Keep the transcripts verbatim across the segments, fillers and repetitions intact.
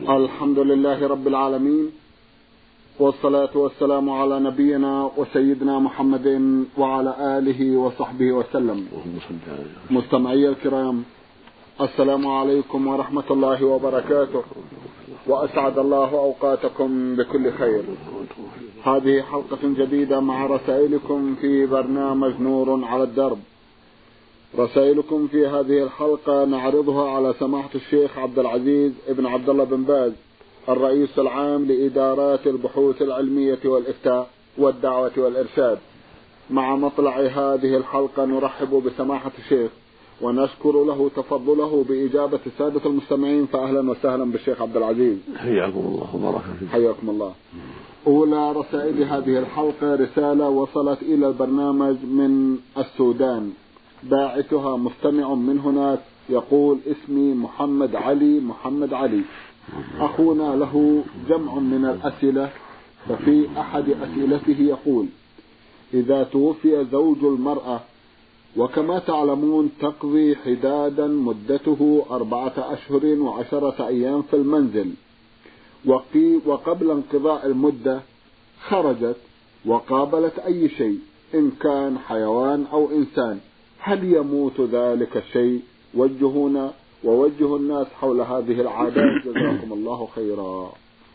الحمد لله رب العالمين، والصلاة والسلام على نبينا وسيدنا محمد وعلى آله وصحبه وسلم. مستمعي الكرام، السلام عليكم ورحمة الله وبركاته، وأسعد الله أوقاتكم بكل خير. هذه حلقة جديدة مع رسائلكم في برنامج نور على الدرب. رسائلكم في هذه الحلقة نعرضها على سماحة الشيخ عبد العزيز ابن عبد الله بن باز، الرئيس العام لإدارات البحوث العلمية والإفتاء والدعوة والإرشاد. مع مطلع هذه الحلقة نرحب بسماحة الشيخ ونشكر له تفضله بإجابة السادة المستمعين، فأهلا وسهلا بالشيخ عبد العزيز. حياكم الله وبارك فيكم. حياكم الله. أولى رسائل هذه الحلقة رسالة وصلت إلى البرنامج من السودان، باعثها مستمع من هناك يقول: اسمي محمد علي محمد علي، أخونا له جمع من الأسئلة، ففي أحد أسئلته يقول: إذا توفي زوج المرأة وكما تعلمون تقضي حدادا مدته أربعة أشهر وعشرة أيام في المنزل، وقبل انقضاء المدة خرجت وقابلت أي شيء إن كان حيوان أو إنسان، هل يموت ذلك الشيء؟ وجهونا ووجه الناس حول هذه العادات، جزاكم الله خيرا.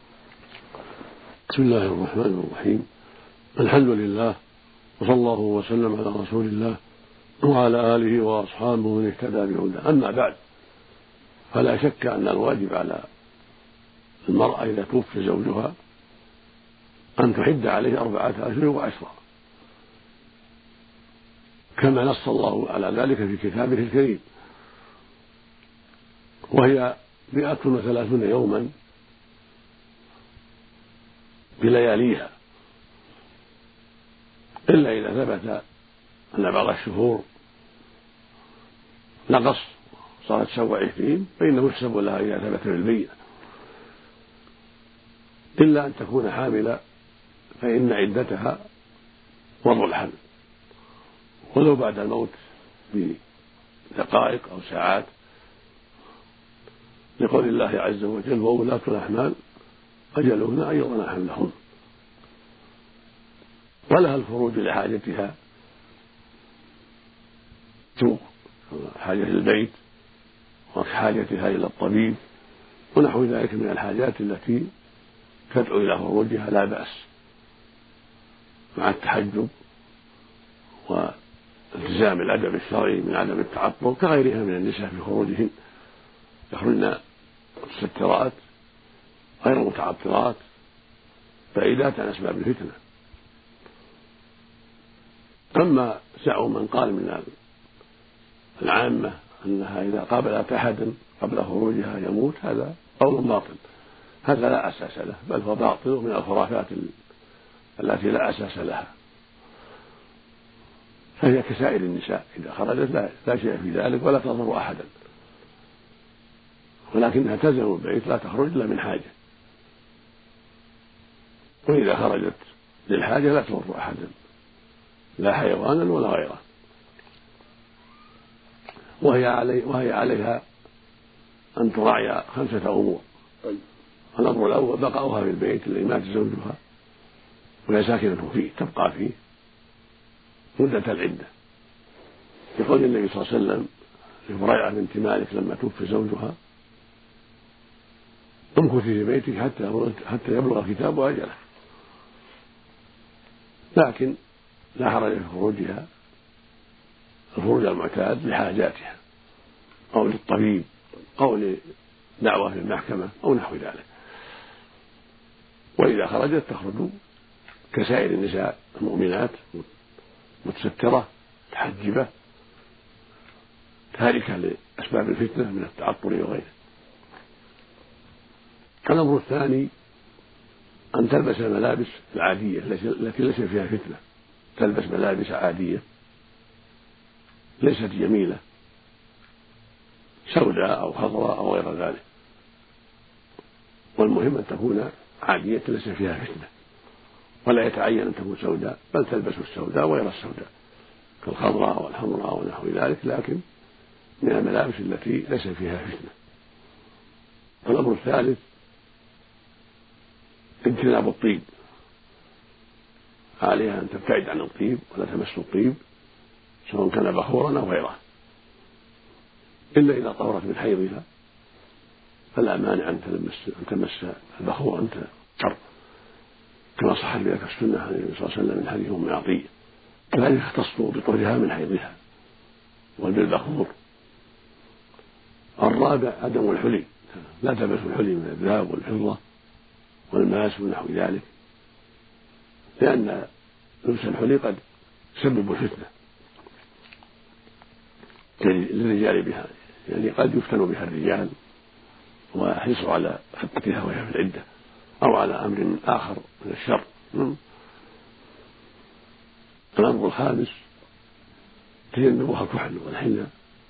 بسم الله الرحمن الرحيم، الحمد لله، وصلى الله وسلم على رسول الله وعلى آله وأصحابه من اهتدى بهداه. أما بعد، فلا شك أن الواجب على المرأة إذا توفي زوجها أن تحد عليه أربعة أشهر وعشرة، كما نص الله على ذلك في كتابه الكريم، وهي مئة وثلاثون يوما بلياليها، إلا إذا ثبت أن بعض الشهور نقص صارت سبع عشرين فإنه يحسب لها إذا ثبت في البينة، إلا أن تكون حاملة فإن عدتها وضع الحمل ولو بعد الموت بدقائق أو ساعات، لقول الله عز وجل: وأولاة الأحمال أجلهن أن يضعن حملهن. ولها الخروج لحاجتها، حاجة البيت وحاجتها إلى الطبيب ونحو ذلك من الحاجات التي تدعو إلى خروجها، لا بأس، مع التحجب والتزام الأدب الشرعي من عدم التعطل كغيرها من النساء في خروجهن، يخرجن متسترات غير متعطرات بعيدات عن أسباب الفتنة. أما زعم من قال من العامة أنها إذا قابلت أحدا قبل خروجها يموت، هذا قول باطل، هذا لا أساس له، بل هو باطل من الخرافات التي لا أساس لها، فهي كسائر النساء إذا خرجت لا شيء في ذلك ولا تضر أحدا، ولكنها تلزم البيت لا تخرج إلا من حاجة، وإذا خرجت للحاجة لا تضر أحدا لا حيوانا ولا غيره. وهي, علي وهي عليها أن تراعي خمسة أمور. الأمر الأول بقاؤها في البيت الذي مات زوجها وهي ساكنة فيه، تبقى فيه مدة العدة، يقول النبي صلى الله عليه وسلم لهريرة بنت مالك لما توفي زوجها: امكثي في بيتك حتى حتى يبلغ الكتاب أجله. لكن لا حرج في خروجها الخروج المعتاد لحاجاتها أو للطبيب أو لدعوة في المحكمة أو نحو ذلك. وإذا خرجت تخرج كسائر النساء المؤمنات متسترة متحجبة تاركة لأسباب الفتنة من التعطل وغيره. الأمر الثاني أن تلبس الملابس العادية التي ليس فيها فتنة، تلبس ملابس عادية ليست جميلة سوداء أو خضراء أو غير ذلك، والمهم أن تكون عادية ليس فيها فتنة، ولا يتعين أن تكون سوداء، بل تلبس السوداء وغير السوداء كالخضراء والحمراء ونحو ذلك، لكن من الملابس التي ليس فيها فتنة. الأمر الثالث اجتناب الطيب، عليها أن تبتعد عن الطيب ولا تمس الطيب سواء كان بخورا أو غيره، إلا إذا طهرت من حيضها فلا مانع أن تمس أن تمس البخور أن تطهر، كما صح بذلك السنة عن النبي صلى الله عليه وسلم من حديث أم عطية، كذلك يختص بطهرها من حيضها وبالبخور. الرابع عدم الحلي، لا تلبس الحلي من الذهب والفضة والماس ونحو ذلك، لأن لبس الحلي قد يسبب الفتنة للرجال بها، يعني قد يفتن بها الرجال ويحرصوا على خطتها وهي في العدة أو على أمر آخر من الشر. الأمر الخامس تجنبها الكحل والحنة،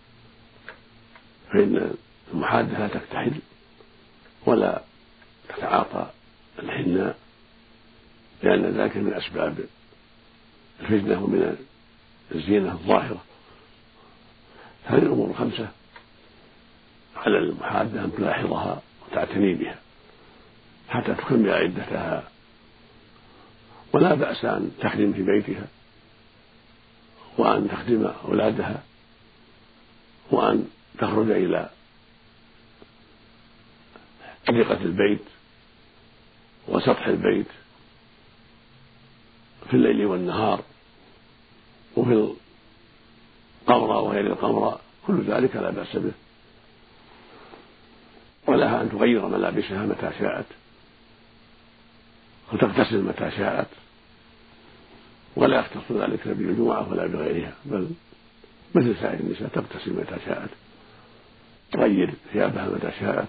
فإن المحادة لا تكتحل ولا تتعاطى الحناء، لأن ذلك من أسباب الفتنة ومن الزينة الظاهرة. هذه الأمور الخمسة على المحادة أن تلاحظها وتعتني بها حتى تكمل عدتها، ولا بأس أن تخدم في بيتها وأن تخدم أولادها وأن تخرج إلى حديقة البيت وسطح البيت في الليل والنهار وفي القمرة وغير القمرة، كل ذلك لا بأس به، ولها أن تغير ملابسها متى شاءت وتغتسل متى شاءت، ولا يختص ذلك بالجمعة ولا بغيرها، بل مثل سائر النساء تغتسل متى شاءت، تغير ثيابها متى شاءت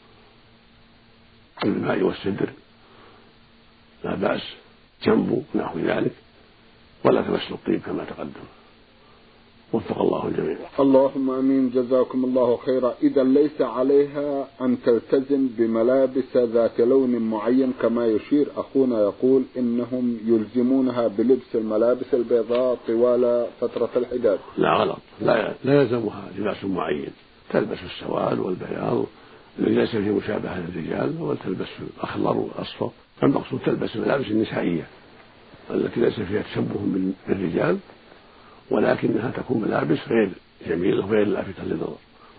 بالماء والسدر، لا بأس، جنب نحو ذلك، ولا تمس الطيب كما تقدم. وفق الله الجميع. اللهم امين. جزاكم الله خيرا. اذا ليس عليها ان تلتزم بملابس ذات لون معين كما يشير اخونا، يقول انهم يلزمونها بلبس الملابس البيضاء طوال فترة الحداد. لا غلط، لا لا يلزمها لباس معين، تلبس السواد والبياض الذي ليس فيه مشابهة للرجال، وتلبس الاخضر والاصفر، المقصود تلبس الملابس النسائية التي ليس فيها تشبه بالرجال، ولكنها تكون ملابس غير جميلة وغير لافتة للنظر.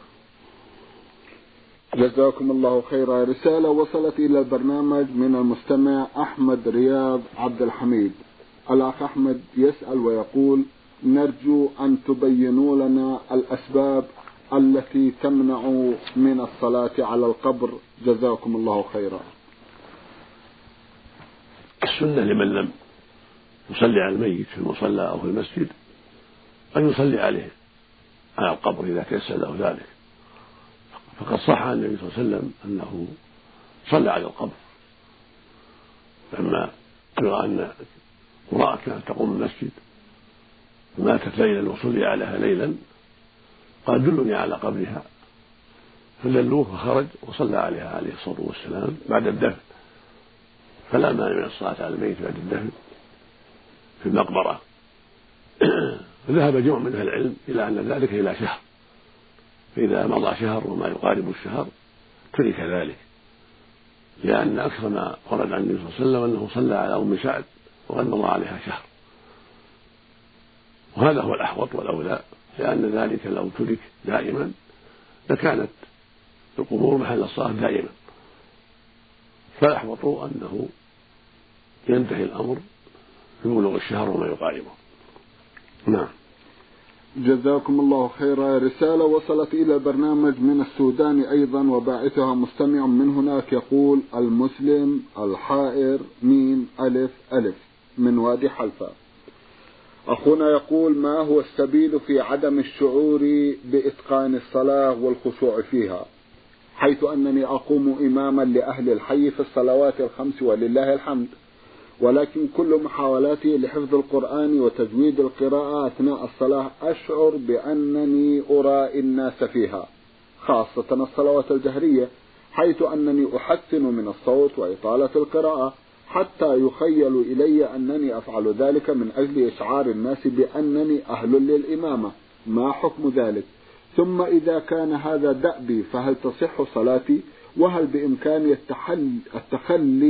جزاكم الله خيرا. رسالة وصلت إلى البرنامج من المستمع أحمد رياض عبد الحميد. الأخ أحمد يسأل ويقول: نرجو أن تبينوا لنا الأسباب التي تمنع من الصلاة على القبر، جزاكم الله خيرا. السنة لمن لم يصلي على الميت في المصلى أو في المسجد أن يصلي عليه على القبر إذا تيسر له ذلك، فقد صح عن النبي صلى الله عليه وسلم أنه صلى على القبر لما رأى أن امرأة كانت تقوم المسجد ماتت ليلا وصلي عليها ليلا، قال: دلني على قبرها، فدلوه فخرج وصلى عليها عليه الصلاة والسلام بعد الدفن، فلا مانع من الصلاة على الميت بعد الدفن في المقبرة. ذهب جمع من أهل العلم إلى أن ذلك إلى شهر، فإذا مضى شهر وما يقارب الشهر ترك ذلك، لأن أكثر ما ورد عن النبي صلى الله عليه وسلم أنه صلى على أم سعد وقد مضى عليها شهر، وهذا هو الأحوط والأولى، لأن ذلك لو ترك دائما لكانت القبور محل الصلاة دائما، فالأحوط أنه ينتهي الأمر ببلوغ الشهر وما يقاربه. نعم. جزاكم الله خيرا. رسالة وصلت إلى البرنامج من السودان أيضا، وباعثها مستمع من هناك، يقول: المسلم الحائر ميم ألف ألف من وادي حلفا. أخونا يقول: ما هو السبيل في عدم الشعور بإتقان الصلاة والخشوع فيها، حيث أنني أقوم إماما لأهل الحي في الصلوات الخمس ولله الحمد، ولكن كل محاولاتي لحفظ القرآن وتجويد القراءة أثناء الصلاة أشعر بأنني أرائي الناس فيها، خاصة الصلوات الجهرية، حيث أنني أحسن من الصوت وإطالة القراءة، حتى يخيل إلي أنني أفعل ذلك من أجل إشعار الناس بأنني أهل للإمامة. ما حكم ذلك؟ ثم إذا كان هذا دأبي فهل تصح صلاتي؟ وهل بإمكاني التخلي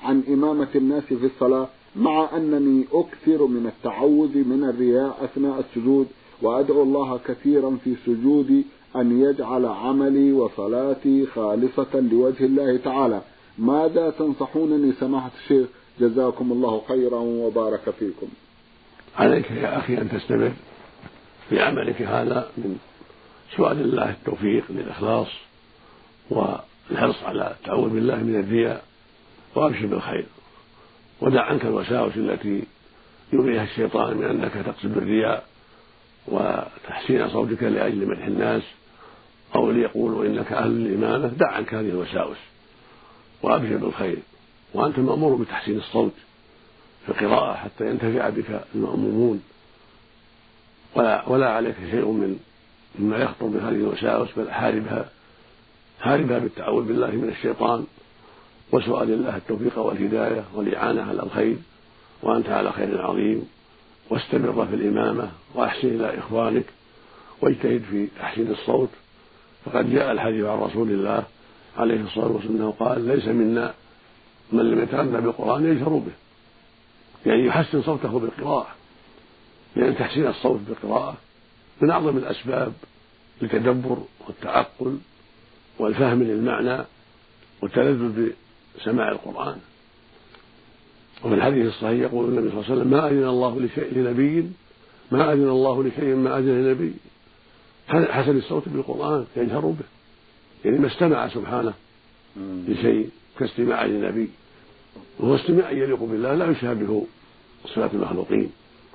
عن إمامة الناس في الصلاة، مع أنني أكثر من التعوذ من الرياء أثناء السجود، وأدعو الله كثيرا في سجودي أن يجعل عملي وصلاتي خالصة لوجه الله تعالى. ماذا تنصحونني سماحة الشيخ؟ جزاكم الله خيرا وبارك فيكم. عليك يا أخي أن تستمر في عملك هذا من سؤال الله التوفيق للإخلاص والحرص على التعوذ بالله من الرياء، وأبشر بالخير، ودع عنك الوساوس التي يغريها الشيطان من أنك تقصد بالرياء وتحسين صوتك لأجل مدح الناس أو ليقولوا إنك أهل الإمامة. دع عنك هذه الوساوس وأبشر بالخير، وأنت مأمور بتحسين الصوت في القراءة حتى ينتفع بك المأمومون، ولا, ولا عليك شيء من مما يخطر بهذه الوساوس، بل حاربها حاربها بالتعوذ بالله من الشيطان وسؤال الله التوفيق والهداية والإعانة على الخير، وأنت على خير عظيم. واستمر في الإمامة وأحسن إلى إخوانك واجتهد في تحسين الصوت، فقد جاء الحديث عن رسول الله عليه الصلاة والسلام قال: ليس منا من لم يتغنى بالقرآن يجهر به، يعني يحسن صوته بالقراءة، لأن تحسين الصوت بالقراءة من أعظم الأسباب للتدبر والتعقل والفهم للمعنى والتلذذ بسماع القرآن. وفي الحديث الصحيح يقول النبي صلى الله عليه وسلم: ما أذن الله لشيء لنبي ما أذن الله لشيء ما أذن لنبي حسن الصوت بالقرآن يجهر به، يعني ما استمع سبحانه لشيء كاستماع للنبي، وهو استماع يليق بالله لا يشابه صفات المخلوقين،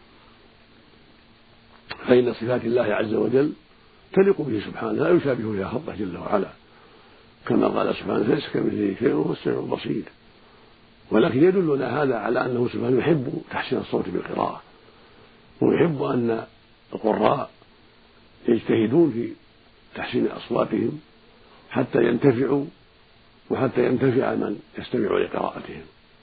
فإن صفات الله عز وجل تليق به سبحانه لا يشابه فيها خلقه جل وعلا، كما قال سبحانه: ليس كمثله شيء وهو السميع البصير. ولكن يدلنا هذا على أنه سبحانه يحب تحسين الصوت بالقراءة، ويحب أن القراء يجتهدون في تحسين أصواتهم حتى ينتفعوا وحتى ينتفع من يستمع لقراءتهم.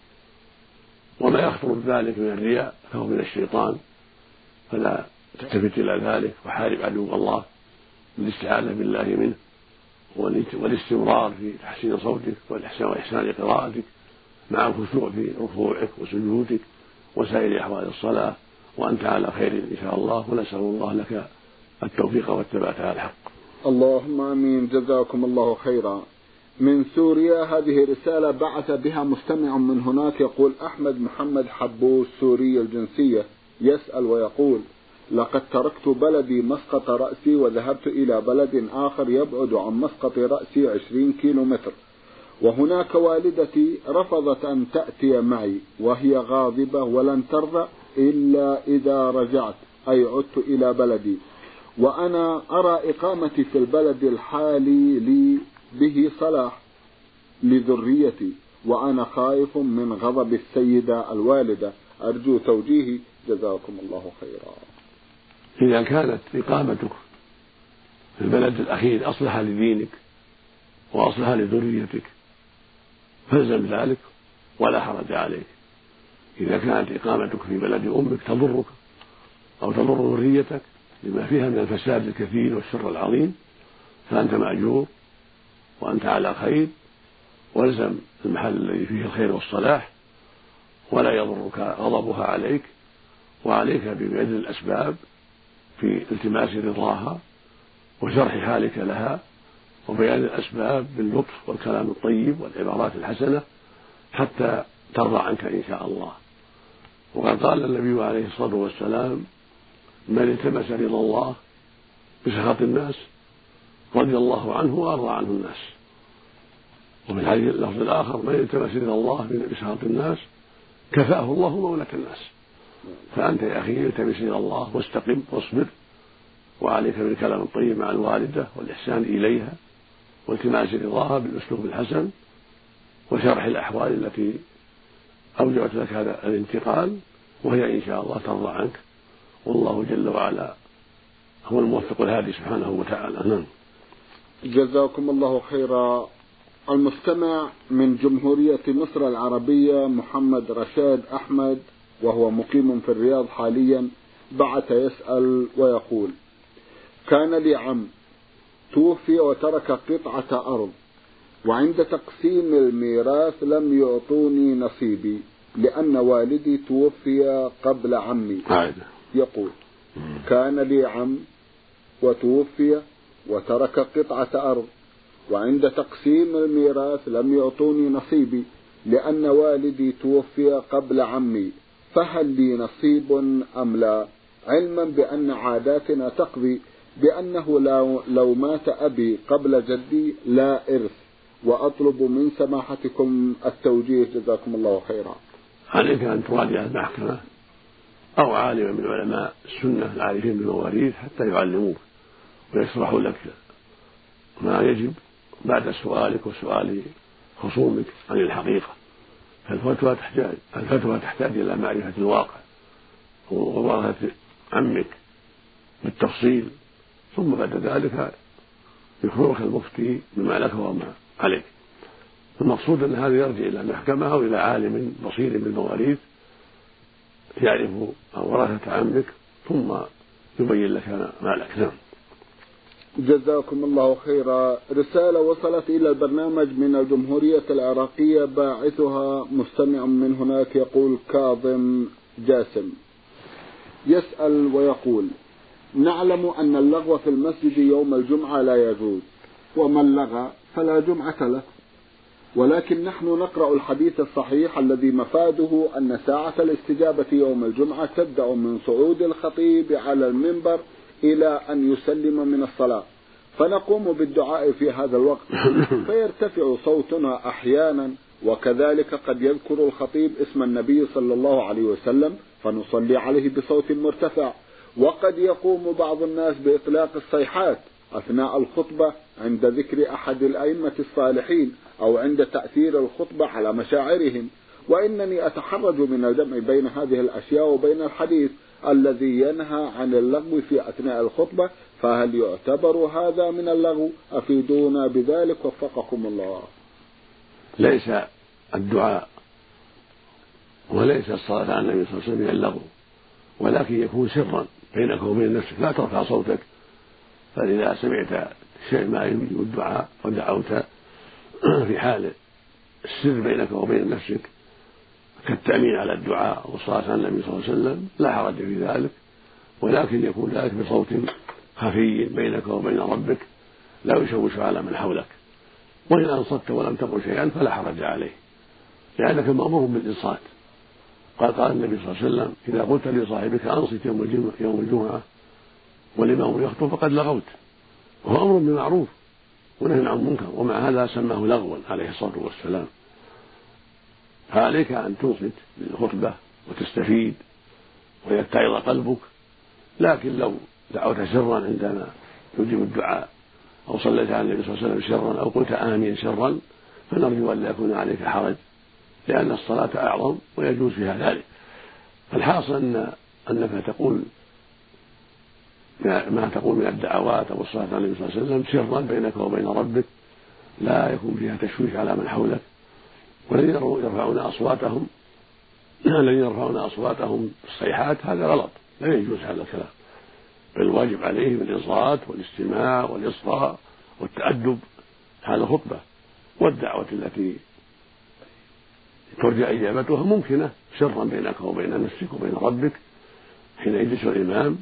وما يخطر بذلك من الرياء فهو من الشيطان، فلا تلتفت إلى ذلك، وحارب عدو الله بالاستعاذة بالله منه والاستمرار في تحسين صوتك وإحسان قراءتك مع الخشوع في ركوعك وسجودك وسائر أحوال الصلاة، وأنت على خير إن شاء الله، ونسأل الله لك التوفيق والثبات على الحق. اللهم آمين. جزاكم الله خيرا. من سوريا هذه رسالة بعث بها مستمع من هناك، يقول: أحمد محمد حبوس سوري الجنسية، يسأل ويقول: لقد تركت بلدي مسقط رأسي وذهبت إلى بلد آخر يبعد عن مسقط رأسي عشرين كيلو متر، وهناك والدتي رفضت أن تأتي معي وهي غاضبة ولن ترضى إلا إذا رجعت، أي عدت إلى بلدي، وأنا أرى إقامتي في البلد الحالي لي به صلاح لذريتي، وأنا خائف من غضب السيدة الوالدة، أرجو توجيهي جزاكم الله خيرا. إذا كانت إقامتك في البلد الأخير أصلح لدينك وأصلح لذريتك فالزم ذلك ولا حرج عليك. إذا كانت إقامتك في بلد أمك تضرك أو تضر ذريتك لما فيها من الفساد الكثير والشر العظيم فأنت مأجور وأنت على خير، والزم المحل الذي فيه الخير والصلاح ولا يضرك غضبها عليك، وعليك ببذل الأسباب في التماس رضاها وشرح حالك لها وبيان الأسباب باللطف والكلام الطيب والعبارات الحسنة حتى ترضى عنك إن شاء الله. وقد قال النبي عليه الصلاة والسلام: من التمس رضا الله بسخط الناس رضي الله عنه وأرضى عنه الناس. وفي الحديث اللفظ الآخر: من التمس رضا الله بسخط الناس كفاه الله مولة الناس. فأنت يا أخي التمس رضا الله واستقم واصبر، وعليك بالكلام الطيب مع الوالدة والإحسان إليها والتماس رضاها بالأسلوب الحسن وشرح الأحوال التي أوجبت لك هذا الانتقال، وهي إن شاء الله ترضى عنك، والله جل وعلا هو الموفق الهادي سبحانه وتعالى. نعم. جزاكم الله خيرا. المستمع من جمهورية مصر العربية محمد رشاد أحمد، وهو مقيم في الرياض حاليا، بعث يسأل ويقول: كان لي عم توفي وترك قطعة أرض وعند تقسيم الميراث لم يعطوني نصيبي لأن والدي توفي قبل عمي. يقول كان لي عم وتوفي وترك قطعة أرض، وعند تقسيم الميراث لم يعطوني نصيبي لأن والدي توفي قبل عمي، فهل لي نصيب أم لا؟ علما بأن عاداتنا تقضي بأنه لو مات أبي قبل جدي لا إرث، وأطلب من سماحتكم التوجيه جزاكم الله خيرا. عليك أن تراجع المحكمة أو عالما من علماء السنة العارفين بالمواريث حتى يعلموك ويشرحوا لك ما يجب بعد سؤالك وسؤال خصومك عن الحقيقة. فالفتوى تحتاج الفتوى تحتاج إلى معرفة الواقع وورثة عمك بالتفصيل، ثم بعد ذلك يخبرك المفتي بما لك وما عليك. المقصود أن هذا يرجع إلى المحكمة أو إلى عالم بصير بالمواريث يعرف ورثة عمك ثم يبين لك ما لك. نعم. جزاكم الله خيرا. رسالة وصلت إلى البرنامج من الجمهورية العراقية، باعثها مستمع من هناك يقول كاظم جاسم، يسأل ويقول: نعلم أن اللغو في المسجد يوم الجمعة لا يجوز، ومن لغى فلا جمعة له، ولكن نحن نقرأ الحديث الصحيح الذي مفاده أن ساعة الاستجابة يوم الجمعة تبدأ من صعود الخطيب على المنبر إلى أن يسلم من الصلاة، فنقوم بالدعاء في هذا الوقت فيرتفع صوتنا أحيانا، وكذلك قد يذكر الخطيب اسم النبي صلى الله عليه وسلم فنصلي عليه بصوت مرتفع، وقد يقوم بعض الناس بإطلاق الصيحات أثناء الخطبة عند ذكر أحد الأئمة الصالحين أو عند تأثير الخطبة على مشاعرهم، وإنني أتحرج من الجمع بين هذه الأشياء وبين الحديث الذي ينهى عن اللغو في أثناء الخطبة، فهل يعتبر هذا من اللغو؟ أفيدونا بذلك وفقكم الله. ليس الدعاء وليس الصلاة على النبي صلى الله عليه وسلم من اللغو، ولكن يكون سرا بينك وبين نفسك، لا ترفع صوتك. فإذا سمعت شيء ما يجب الدعاء ودعوت في حال السر بينك وبين نفسك كالتأمين على الدعاء والصلاة على النبي صلى الله عليه وسلم لا حرج في ذلك، ولكن يكون ذلك بصوت خفي بينك وبين ربك لا يشوش على من حولك. وإن أنصت ولم تقل شيئا فلا حرج عليه، لأنك مأمور بالإنصات. قال قال النبي صلى الله عليه وسلم: إذا قلت لصاحبك أنصت يوم الجمعة والإمام يخطب فقد لغوت، وهو أمر بمعروف ونهي عن منكر، ومع هذا سماه لغوا عليه الصلاة والسلام. فعليك أن تنصت للخطبة وتستفيد ويتعظ قلبك، لكن لو دعوت سرا عندما يجيب الدعاء أو صليت على النبي صلى الله عليه وسلم سرا أو قلت آمين سرا فنرجو أن لا يكون عليك حرج، لأن الصلاة أعظم ويجوز فيها ذلك. فالحاصل أن أنك تقول ما تقول من الدعوات أو الصلاة على النبي صلى الله عليه وسلم سرا بينك وبين ربك، لا يكون فيها تشويش على من حولك. والذين يرفعون أصواتهم الذين يرفعون أصواتهم بالصيحات هذا غلط، لا يجوز هذا الكلام، بل الواجب عليهم الإنصات والاستماع والإصغاء والتأدب هذا الخطبة. والدعوة التي ترجى إجابتها ممكنة سرا بينك وبين نفسك وبين ربك حين يجلس الإمام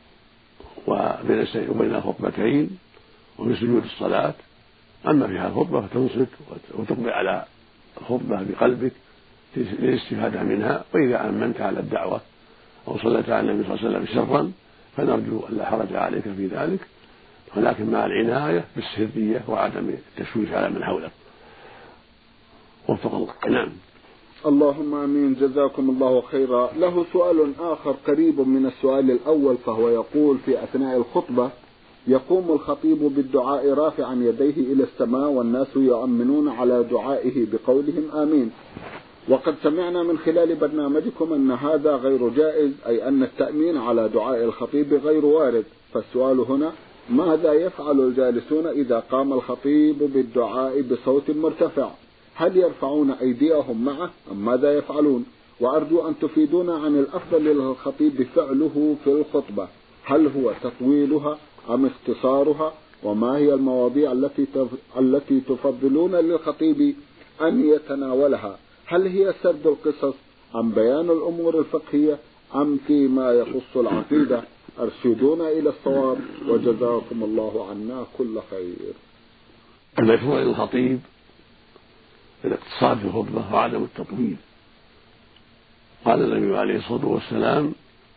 وبين الخطبتين وفي سجود الصلاة. أما في هذه الخطبة فتنصت وتقبل على الخطبة بقلبك للاستفادة منها. وإذا أمنت على الدعوة أو صليت على النبي صلى الله عليه وسلم سرا فنرجو أن لا حرج عليك في ذلك، ولكن مع العناية بالسرية وعدم التشويش على من حولك. وفق الله. نعم. اللهم آمين. جزاكم الله خيرا. له سؤال آخر قريب من السؤال الأول، فهو يقول: في أثناء الخطبة يقوم الخطيب بالدعاء رافعا يديه إلى السماء والناس يؤمنون على دعائه بقولهم آمين، وقد سمعنا من خلال برنامجكم أن هذا غير جائز، أي أن التأمين على دعاء الخطيب غير وارد. فالسؤال هنا: ماذا يفعل الجالسون إذا قام الخطيب بالدعاء بصوت مرتفع؟ هل يرفعون أيديهم معه أم ماذا يفعلون؟ وأرجو أن تفيدونا عن الأفضل للخطيب فعله في الخطبة، هل هو تطويلها أم اختصارها؟ وما هي المواضيع التي التي تفضلون للخطيب أن يتناولها؟ هل هي سرد القصص أم بيان الأمور الفقهية أم فيما يخص العقيدة؟ أرشدونا إلى الصواب وجزاكم الله عنا كل خير. المشروع للخطيب الاقتصاد في الخطبة وعدم التطويل. قال النبي عليه الصلاة والسلام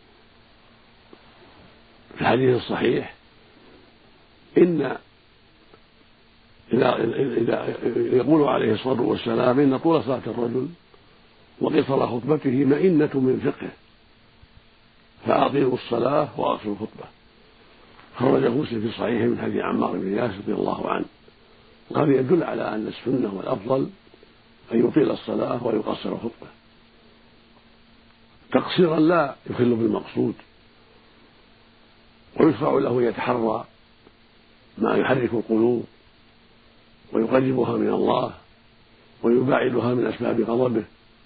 في الحديث الصحيح: إن إذا إذا يقول عليه الصلاة والسلام إن طول صلاة الرجل وقصر خطبته مئنة من فقهه فأطيلوا الصلاة وأقصروا الخطبة. خرجه مسلم في صحيحه من حديث عمار بن ياسر رضي الله عنه. وهذا يدل على أن السنة والأفضل أن يطيل الصلاة ويقصر الخطبة تقصيرا لا يخل بالمقصود، ويشرع له يتحرى ما يحرك القلوب ويقربها من الله ويباعدها من أسباب غضبه،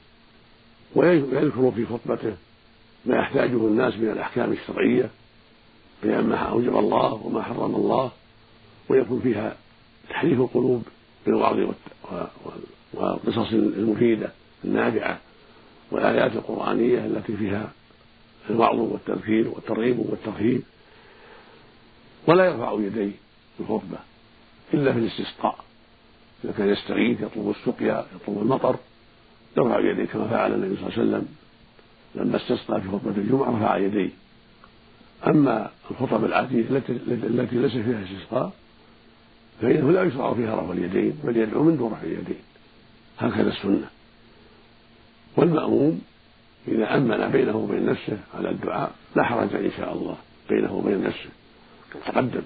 ويذكر في خطبته ما يحتاجه الناس من الأحكام الشرعية بيان ما أوجب الله وما حرم الله، ويكون فيها تحريك القلوب بالوعظ والقصص المفيدة النافعة والآيات القرآنية التي فيها الوعظ والتذكير والترغيب والترهيب. ولا يرفع يديه في الخطبة إلا في الاستسقاء، إذا كان يستغيث يطلب السقيا يطلب المطر يرفع يديه كما فعل النبي صلى الله عليه وسلم لما استسقى في خطبة الجمعة رفع يديه. أما الخطب العادية التي ليس فيها استسقاء فإنه لا يشرع فيها رفع اليدين بل يدعو من دون رفع اليدين، هكذا السنة. والمأموم إذا أمن بينه وبين نفسه على الدعاء لا حرج إن شاء الله بينه وبين نفسه تقدم.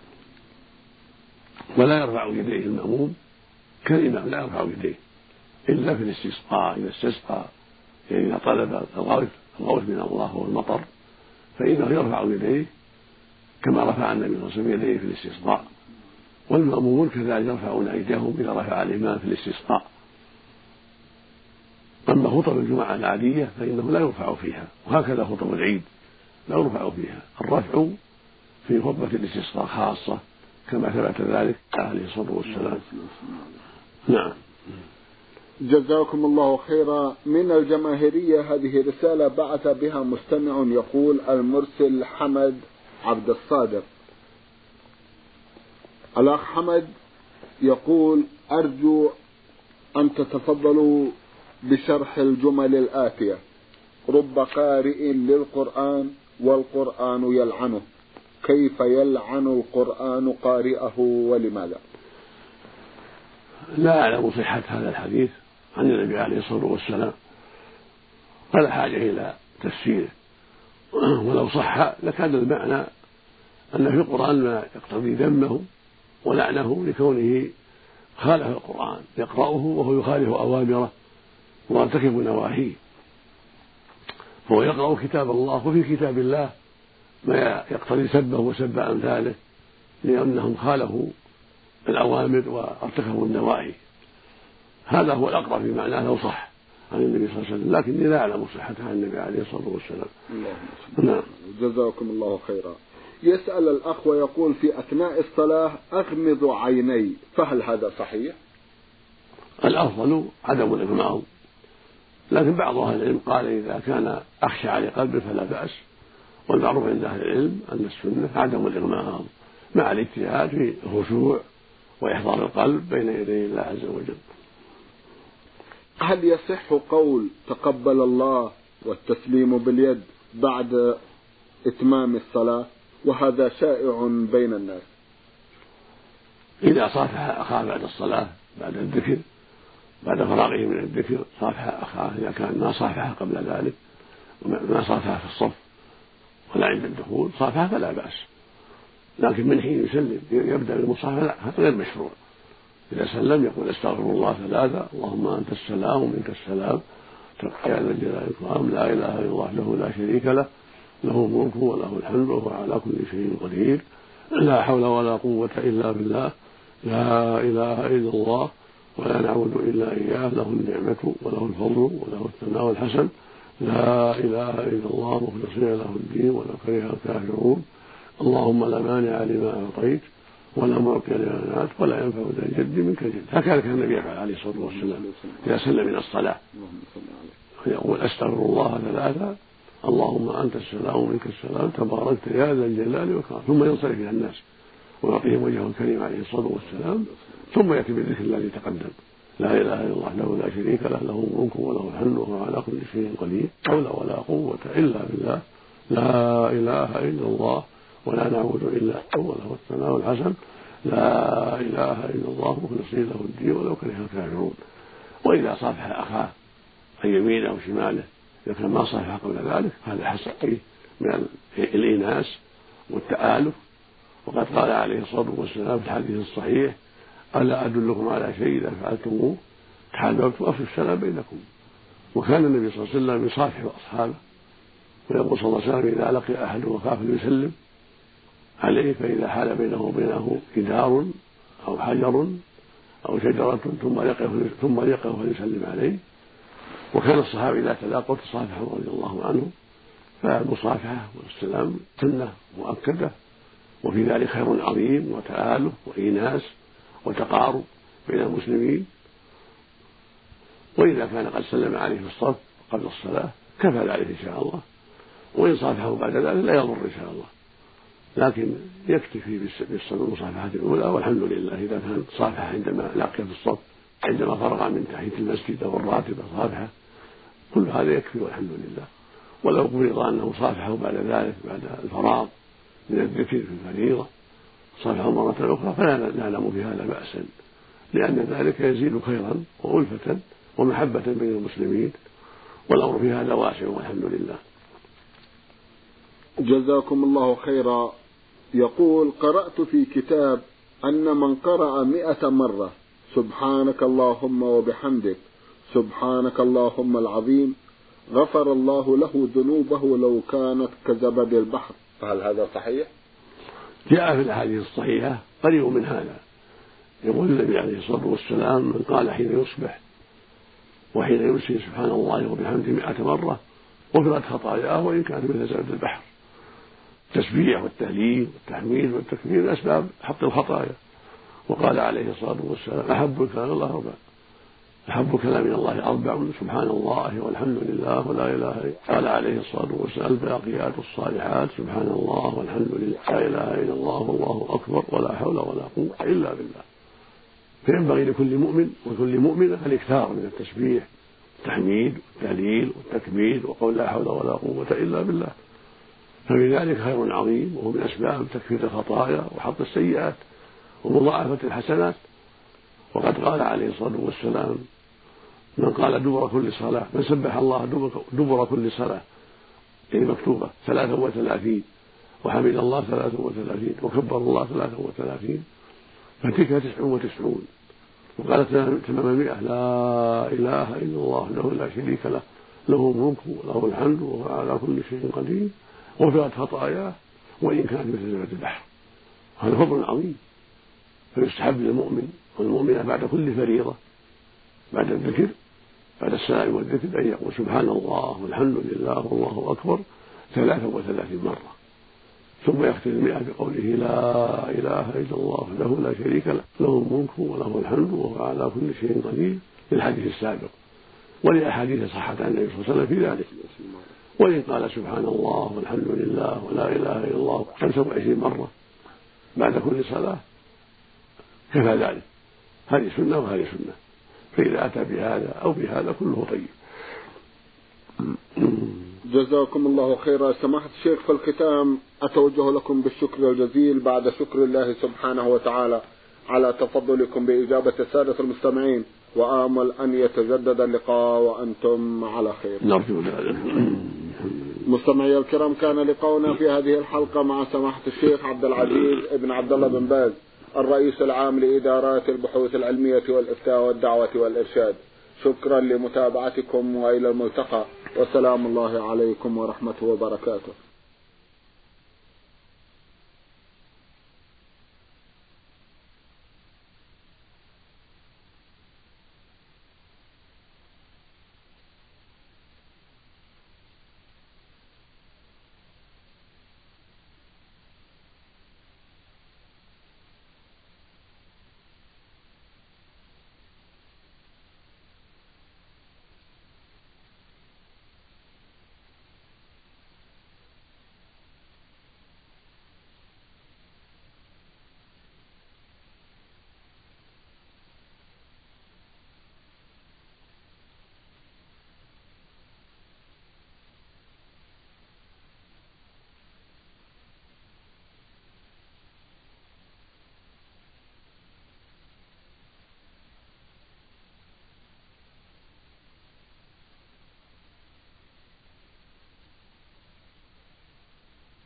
ولا يرفع يديه المأموم كالإمام، لا يرفع يديه إلا في الاستسقاء، إذا استسقى يعني إذا طلب الغوث الغوث من الله والمطر فإنه يرفع يديه كما رفع النبي صلى الله عليه وسلم يديه في الاستسقاء. والمأمومون كذلك يرفعون أيديهم إذا رفع الإمام في الاستسقاء. أما خطب الجمعة العادية فإنه لا يرفع فيها، وهكذا خطب العيد لا يرفع فيها. الرفع في خطبة الاستسقاء خاصة كما ثبت ذلك عليه الصلاة والسلام. نعم. جزاكم الله خيرا. من الجماهيرية هذه رسالة بعث بها مستمع يقول: المرسل حمد عبد الصادق. الأخ حمد يقول: أرجو أن تتفضلوا بشرح الجمل الآتية: رب قارئ للقرآن والقرآن يلعنه، كيف يلعن القرآن قارئه ولماذا؟ لا أعلم صحة هذا الحديث عن النبي عليه الصلاة والسلام ولا حاجة إلى تفسيره، ولو صح لكان المعنى أن في القرآن ما يقتضي ذمه ولعنه لكونه خالف القرآن يقرأه وهو يخالف أوامره ويرتكب نواهيه، فهو يقرأ كتاب الله وفي كتاب الله ما يقتضي سبه وسب أمثاله لأنهم خالفوا الأوامر وارتكبوا النواهي. هذا هو الأقرب في معناه لو صح عن النبي صلى الله عليه وسلم، لكني لا أعلم صحتها عن النبي عليه الصلاة والسلام. نعم. جزاكم الله خيرا. يسأل الأخ ويقول: في أثناء الصلاة أغمض عيني، فهل هذا صحيح؟ الأفضل عدم الإغماض، لكن بعض أهل العلم قال إذا كان أخشى على قلبه فلا بأس، والمعروف عند أهل العلم أن السنة عدم الإغماض مع الاجتهاد في الخشوع وإحضار القلب بين يدي الله عز وجل. هل يصح قول تقبل الله والتسليم باليد بعد إتمام الصلاة؟ وهذا شائع بين الناس. إذا صافح أخاه بعد الصلاة بعد الذكر بعد فراغه من الذكر صافح أخاه، إذا كان ما صافح قبل ذلك ما صافح في الصف ولا عند الدخول صافح فلا بأس، لكن من حين يسلم يبدأ بالمصافحة لا، هذا غير مشروع. إذا سلم يقول استغفر الله ثلاثة: اللهم أنت السلام ومنك السلام تبقى يا ذا الجلال والإكرام، لا إله إلا الله وحده لا شريك له، له الملك وله الحمد وهو على كل شيء قدير، لا حول ولا قوة إلا بالله، لا إله إلا الله ولا نعبد إلا إياه، له النعمة وله الفضل وله الثناء الحسن، لا إله إلا الله مخلصين له الدين ولو كره الكافرون، اللهم لا مانع لما أعطيت ولا معطي للأنات ولا ينفع ذا الجد منك الجد. هكذا كان النبي يفعل عليه الصلاة والسلام إذا سلم من الصلاة، يقول أستغفر الله ثلاثة اللهم أنت السلام ومنك السلام تباركت يا ذا الجلال والإكرام، ثم ينصرف إلى الناس ويعطيهم وجهه الكريم عليه الصلاة والسلام، ثم يأتي بالذكر الذي تقدم: لا إله إلا الله له لا شريك له له الملك وله الحمد وهو على كل شيء قدير، حول ولا قوة إلا بالله، لا إله إلا الله ولا نعبد إلا هو له الثناء الحسن، لا إله إلا الله مخلصين له الدين ولو كره الكافرون. وإذا صافح أخاه عن يمينه أو شماله إذا كان ما صافح قبل ذلك هذا حصل فيه من الإيناس والتآلف. وقد قال عليه الصلاة والسلام في الحديث الصحيح: ألا أدلكم على شيء إذا فعلتموه تحاببتم أفشوا السلام بينكم. وكان النبي صلى الله عليه وسلم يصافح أصحابه ويقول صلى الله عليه وسلم: إذا لقي أحد وخاف يسلم عليه فإذا حال بينه وبينه جدار أو حجر أو شجرة ثم لقيه ثم لقيه فليسلم عليه. وكان الصحابة إذا تلاقوا تصافحوا رضي الله عنهم. فالمصافحة والسلام سنة مؤكدة، وفي ذلك خير عظيم وتآلف وإيناس وتقارب بين المسلمين. وإذا كان قد سلم عليه في الصف قبل الصلاة كفى ذلك إن شاء الله، وإن صافحه بعد ذلك لا يضر إن شاء الله، لكن يكتفي بالمصافحة الأولى والحمد لله. إذا كان صافحة عندما لقي في الصف، عندما فرغ من تحية المسجد أو الراتبة صافحة، كل هذا يكفي والحمد لله. ولو فرض أنه صافحه بعد ذلك بعد الفراغ من الذكر في الفريضة صافحه مرة أخرى فلا نعلم بهذا بأسا، لأن ذلك يزيد خيرا وألفة ومحبة بين المسلمين، والأمر في هذا واسع والحمد لله. جزاكم الله خيرا. يقول: قرأت في كتاب أن من قرأ مئة مرة سبحانك اللهم وبحمدك سبحانك اللهم العظيم غفر الله له ذنوبه لو كانت كزبد البحر، فهل هذا صحيح؟ جاء في الأحاديث الصحيحة قريب من هذا. يقول النبي عليه الصلاة والسلام: من قال حين يصبح وحين يمسي سبحان الله وبحمده مئة مرة غفرت خطاياه وإن كانت مثل زبد البحر. التسبيح والتهليل والتحميد والتكبير من أسباب حط الخطايا. وقال عليه الصلاة والسلام: أحب الكلام الله أربع أحب كلام الله أربع: سبحان الله والحمد لله ولا إله إلا الله. قال عليه الصلاة والسلام: الباقيات الصالحات سبحان الله والحمد لله لا إله إلا الله والله أكبر ولا حول ولا قوة إلا بالله. فينبغي لكل مؤمن وكل مؤمنة الإكثار من التسبيح والتحميد والتهليل والتكبير وقول لا حول ولا قوة إلا بالله، ففي ذلك خير عظيم، وهو من أسباب تكفير الخطايا وحط السيئات ومضاعفة الحسنات. وقد قال عليه الصلاة والسلام: من قال دبر كل صلاة من سبح الله دبر كل صلاة يعني مكتوبة ثلاثة وثلاثين وحمد الله ثلاثة وثلاثين وكبر الله ثلاثة وثلاثين فتلك تسع وتسعون. وقالت تمام مئة: لا إله إلا الله له لا شريك له له الملك وله الحمد وهو على كل شيء قدير غفرت خطاياه وإن كانت مثل زبد البحر. هذا فضل عظيم. فيستحب للمؤمن والمؤمنة بعد كل فريضة بعد الذكر بعد السلام والذكر أن يقول سبحان الله والحمد لله والله أكبر ثلاثة وثلاثين مرة، ثم يختم المئة بقوله: لا إله إلا الله له لا شريك له له الملك وله الحمد وهو على كل شيء قدير، للحديث السابق ولأحاديث صحت عن النبي صلى الله عليه وسلم في ذلك. وإن قال سبحان الله والحمد لله ولا إله إلا الله خمسة وعشرين مرة بعد كل صلاة كفى ذلك. هذه سنة وهذه سنة، فإذا أتى بهذا أو بهذا كله طيب. جزاكم الله خيرا. سماحة الشيخ، في الختام أتوجه لكم بالشكر الجزيل بعد شكر الله سبحانه وتعالى على تفضلكم بإجابة السادة المستمعين، وآمل أن يتجدد اللقاء وأنتم على خير. نرجو ذلك. مستمعي الكرام، كان لقاؤنا في هذه الحلقة مع سماحة الشيخ عبد العزيز ابن عبد الله بن باز، الرئيس العام لإدارات البحوث العلمية والإفتاء والدعوة والإرشاد. شكرا لمتابعتكم وإلى الملتقى، والسلام الله عليكم ورحمته وبركاته.